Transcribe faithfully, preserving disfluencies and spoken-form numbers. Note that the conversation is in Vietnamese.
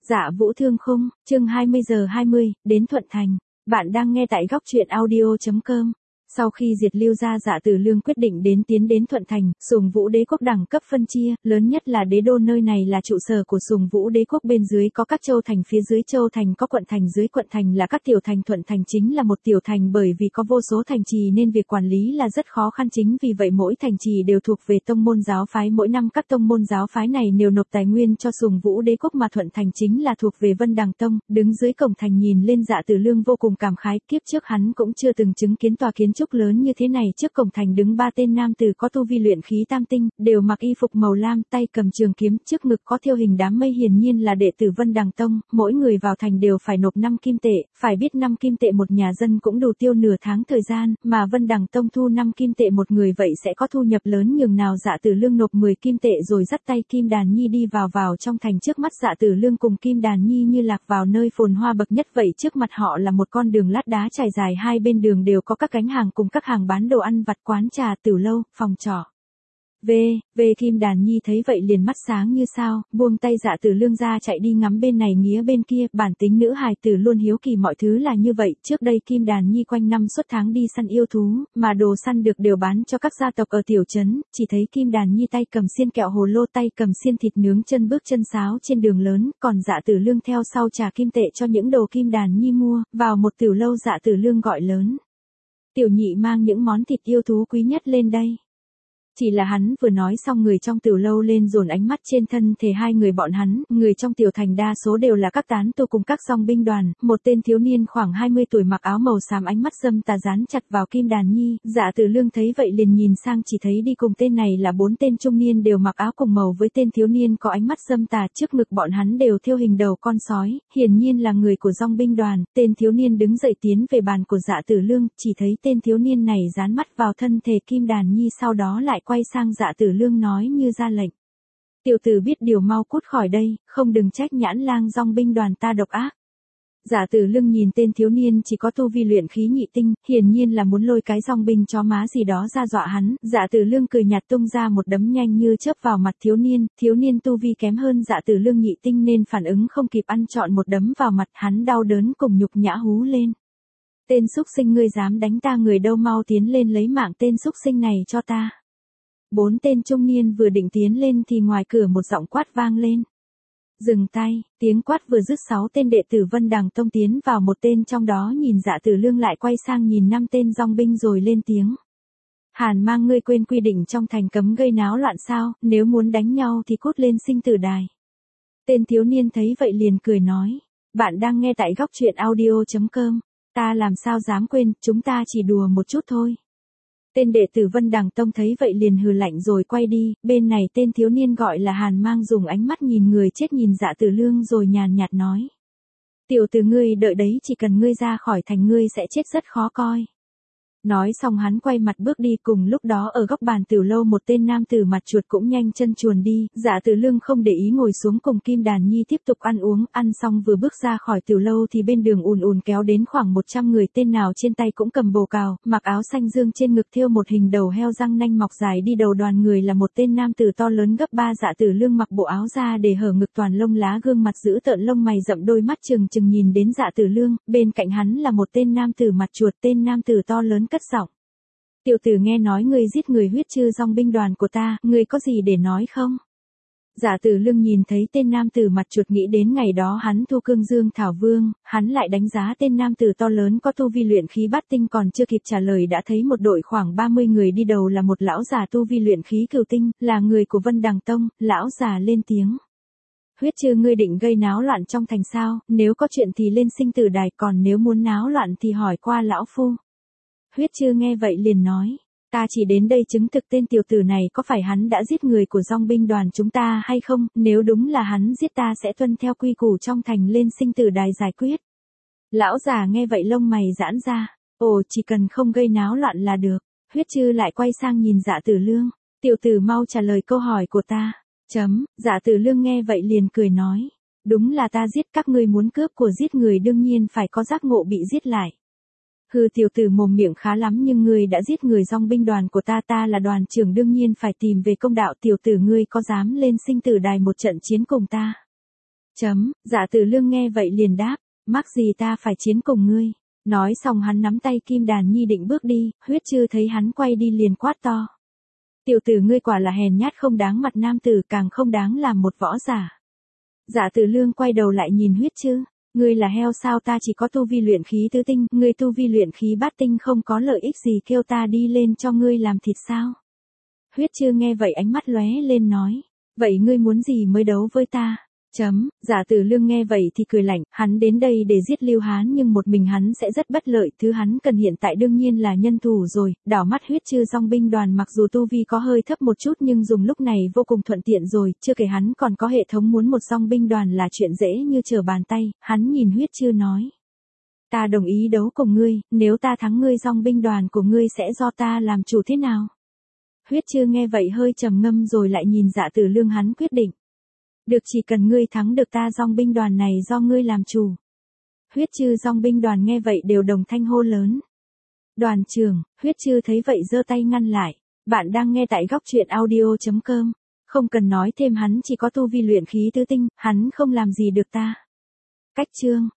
Dạ Vũ Thương Khung, chương hai mươi giờ hai mươi, đến Thuận Thành. Bạn đang nghe tại góc truyện audio chấm com. Sau khi diệt Lưu gia, Dạ Tử Lương quyết định đến tiến đến Thuận Thành. Sùng Vũ Đế quốc đẳng cấp phân chia, lớn nhất là đế đô, nơi này là trụ sở của Sùng Vũ Đế quốc, bên dưới có các châu thành, phía dưới châu thành có quận thành, dưới quận thành là các tiểu thành. Thuận Thành chính là một tiểu thành, bởi vì có vô số thành trì nên việc quản lý là rất khó khăn, chính vì vậy mỗi thành trì đều thuộc về tông môn giáo phái, mỗi năm các tông môn giáo phái này đều nộp tài nguyên cho Sùng Vũ Đế quốc, mà Thuận Thành chính là thuộc về Vân Đằng Tông. Đứng dưới cổng thành nhìn lên, Dạ Tử Lương vô cùng cảm khái, kiếp trước hắn cũng chưa từng chứng kiến tòa kiến trúc lớn như thế này. Trước cổng thành đứng ba tên nam tử có tu vi luyện khí tam tinh, đều mặc y phục màu lam, tay cầm trường kiếm, trước ngực có thêu hình đám mây, hiển nhiên là đệ tử Vân Đằng Tông. Mỗi người vào thành đều phải nộp năm kim tệ, phải biết năm kim tệ một nhà dân cũng đủ tiêu nửa tháng thời gian, mà Vân Đằng Tông thu năm kim tệ một người, vậy sẽ có thu nhập lớn nhường nào. Dạ Tử Lương nộp mười kim tệ rồi dắt tay Kim Đàn Nhi đi vào vào trong thành. Trước mắt Dạ Tử Lương cùng Kim Đàn Nhi như lạc vào nơi phồn hoa bậc nhất vậy, trước mặt họ là một con đường lát đá trải dài, hai bên đường đều có các gánh hàng cùng các hàng bán đồ ăn vặt, quán trà, tiểu lâu, phòng trọ. Về, về Kim Đàn Nhi thấy vậy liền mắt sáng như sao, buông tay Dạ Tử Lương ra chạy đi ngắm bên này nghía bên kia. Bản tính nữ hài tử luôn hiếu kỳ mọi thứ là như vậy. Trước đây Kim Đàn Nhi quanh năm suốt tháng đi săn yêu thú, mà đồ săn được đều bán cho các gia tộc ở tiểu trấn. Chỉ thấy Kim Đàn Nhi tay cầm xiên kẹo hồ lô, tay cầm xiên thịt nướng, chân bước chân sáo trên đường lớn, còn Dạ Tử Lương theo sau trả kim tệ cho những đồ Kim Đàn Nhi mua. Vào một tiểu lâu, Dạ Tử Lương gọi lớn: "Tiểu nhị, mang những món thịt yêu thú quý nhất lên đây." Chỉ là hắn vừa nói xong, người trong tiểu lâu lên dồn ánh mắt trên thân thể hai người bọn hắn. Người trong tiểu thành đa số đều là các tán tu cùng các dòng binh đoàn. Một tên thiếu niên khoảng hai mươi tuổi mặc áo màu xám, ánh mắt dâm tà dán chặt vào Kim Đàn Nhi. Dạ Tử Lương thấy vậy liền nhìn sang, chỉ thấy đi cùng tên này là bốn tên trung niên đều mặc áo cùng màu với tên thiếu niên có ánh mắt dâm tà. Trước ngực bọn hắn đều thêu hình đầu con sói, hiển nhiên là người của dòng binh đoàn. Tên thiếu niên đứng dậy tiến về bàn của Dạ Tử Lương, chỉ thấy tên thiếu niên này dán mắt vào thân thể Kim Đàn Nhi, sau đó lại quay sang Dạ Tử Lương nói như ra lệnh: "Tiểu tử biết điều mau cút khỏi đây, không đừng trách nhãn lang dòng binh đoàn ta độc ác." Dạ Tử Lương nhìn tên thiếu niên chỉ có tu vi luyện khí nhị tinh, hiển nhiên là muốn lôi cái dòng binh chó má gì đó ra dọa hắn. Dạ Tử Lương cười nhạt tung ra một đấm nhanh như chớp vào mặt thiếu niên. Thiếu niên tu vi kém hơn Dạ Tử Lương nhị tinh nên phản ứng không kịp, ăn trọn một đấm vào mặt, hắn đau đớn cùng nhục nhã hú lên: "Tên xúc sinh, ngươi dám đánh ta, người đâu, mau tiến lên lấy mạng tên xúc sinh này cho ta." Bốn tên trung niên vừa định tiến lên thì ngoài cửa một giọng quát vang lên: "Dừng tay!" Tiếng quát vừa dứt, sáu tên đệ tử Vân Đằng Tông tiến vào, một tên trong đó nhìn Dạ Tử Lương lại quay sang nhìn năm tên dòng binh rồi lên tiếng: "Hàn Mang, ngươi quên quy định trong thành cấm gây náo loạn sao, nếu muốn đánh nhau thì cút lên sinh tử đài." Tên thiếu niên thấy vậy liền cười nói: "Bạn đang nghe tại góc truyện audio chấm com, ta làm sao dám quên, chúng ta chỉ đùa một chút thôi." Tên đệ tử Vân Đằng Tông thấy vậy liền hừ lạnh rồi quay đi. Bên này tên thiếu niên gọi là Hàn Mang dùng ánh mắt nhìn người chết nhìn Dạ Tử Lương rồi nhàn nhạt nói: "Tiểu tử, ngươi đợi đấy, chỉ cần ngươi ra khỏi thành ngươi sẽ chết rất khó coi." Nói xong hắn quay mặt bước đi. Cùng lúc đó ở góc bàn tiểu lâu, một tên nam tử mặt chuột cũng nhanh chân chuồn đi. Dạ Tử Lương không để ý, ngồi xuống cùng Kim Đàn Nhi tiếp tục ăn uống. Ăn xong vừa bước ra khỏi tiểu lâu thì bên đường ùn ùn kéo đến khoảng một trăm người, tên nào trên tay cũng cầm bồ cào, mặc áo xanh dương, trên ngực thêu một hình đầu heo răng nanh mọc dài. Đi đầu đoàn người là một tên nam tử to lớn gấp ba Dạ Tử Lương, mặc bộ áo da để hở ngực, toàn lông lá, gương mặt dữ tợn, lông mày rậm, đôi mắt trừng trừng nhìn đến Dạ Tử Lương. Bên cạnh hắn là một tên nam tử mặt chuột. Tên nam tử to lớn cất giọng: "Tiểu tử, nghe nói ngươi giết người huyết trư dòng binh đoàn của ta, ngươi có gì để nói không?" Dạ Tử Lương nhìn thấy tên nam tử mặt chuột, nghĩ đến ngày đó hắn thu Cương Dương Thảo Vương. Hắn lại đánh giá tên nam tử to lớn có tu vi luyện khí bát tinh, còn chưa kịp trả lời đã thấy một đội khoảng ba mươi người đi đầu là một lão già tu vi luyện khí cửu tinh, là người của Vân Đằng Tông. Lão già lên tiếng: "Huyết trư, ngươi định gây náo loạn trong thành sao? Nếu có chuyện thì lên sinh tử đài, còn nếu muốn náo loạn thì hỏi qua lão phu." Huyết trư nghe vậy liền nói: "Ta chỉ đến đây chứng thực tên tiểu tử này có phải hắn đã giết người của dòng binh đoàn chúng ta hay không, nếu đúng là hắn giết ta sẽ tuân theo quy củ trong thành lên sinh tử đài giải quyết." Lão già nghe vậy lông mày giãn ra: "Ồ, chỉ cần không gây náo loạn là được." Huyết trư lại quay sang nhìn Dạ Tử Lương: "Tiểu tử, mau trả lời câu hỏi của ta." Chấm. Dạ Tử Lương nghe vậy liền cười nói: "Đúng là ta giết, các ngươi muốn cướp của giết người đương nhiên phải có giác ngộ bị giết lại." "Hừ, tiểu tử mồm miệng khá lắm, nhưng ngươi đã giết người dòng binh đoàn của ta, ta là đoàn trưởng đương nhiên phải tìm về công đạo. Tiểu tử, ngươi có dám lên sinh tử đài một trận chiến cùng ta?" Chấm, Dạ Tử Lương nghe vậy liền đáp, mắc gì ta phải chiến cùng ngươi. Nói xong hắn nắm tay Kim Đàn Nhi định bước đi, Huyết Trư thấy hắn quay đi liền quát to. Tiểu tử ngươi quả là hèn nhát không đáng mặt nam tử, càng không đáng làm một võ giả. Dạ Tử Lương quay đầu lại nhìn Huyết Trư, ngươi là heo sao, ta chỉ có tu vi luyện khí tứ tinh, ngươi tu vi luyện khí bát tinh, không có lợi ích gì kêu ta đi lên cho ngươi làm thịt sao? Huyết Trư nghe vậy ánh mắt lóe lên nói, vậy ngươi muốn gì mới đấu với ta? Chấm, Dạ Tử Lương nghe vậy thì cười lạnh, hắn đến đây để giết Lưu Hán nhưng một mình hắn sẽ rất bất lợi, thứ hắn cần hiện tại đương nhiên là nhân thủ rồi. Đảo mắt Huyết Trư dòng binh đoàn mặc dù tu vi có hơi thấp một chút nhưng dùng lúc này vô cùng thuận tiện rồi, chưa kể hắn còn có hệ thống, muốn một dòng binh đoàn là chuyện dễ như trở bàn tay. Hắn nhìn Huyết Trư nói, ta đồng ý đấu cùng ngươi, nếu ta thắng ngươi dòng binh đoàn của ngươi sẽ do ta làm chủ thế nào? Huyết Trư nghe vậy hơi trầm ngâm rồi lại nhìn Dạ Tử Lương, hắn quyết định. Được, chỉ cần ngươi thắng được ta dòng binh đoàn này do ngươi làm chủ. Huyết Trư dòng binh đoàn nghe vậy đều đồng thanh hô lớn. Đoàn trưởng, Huyết Trư thấy vậy giơ tay ngăn lại. Bạn đang nghe tại góc truyện audio chấm com. Không cần nói thêm, hắn chỉ có tu vi luyện khí tứ tinh, hắn không làm gì được ta. Cách chương.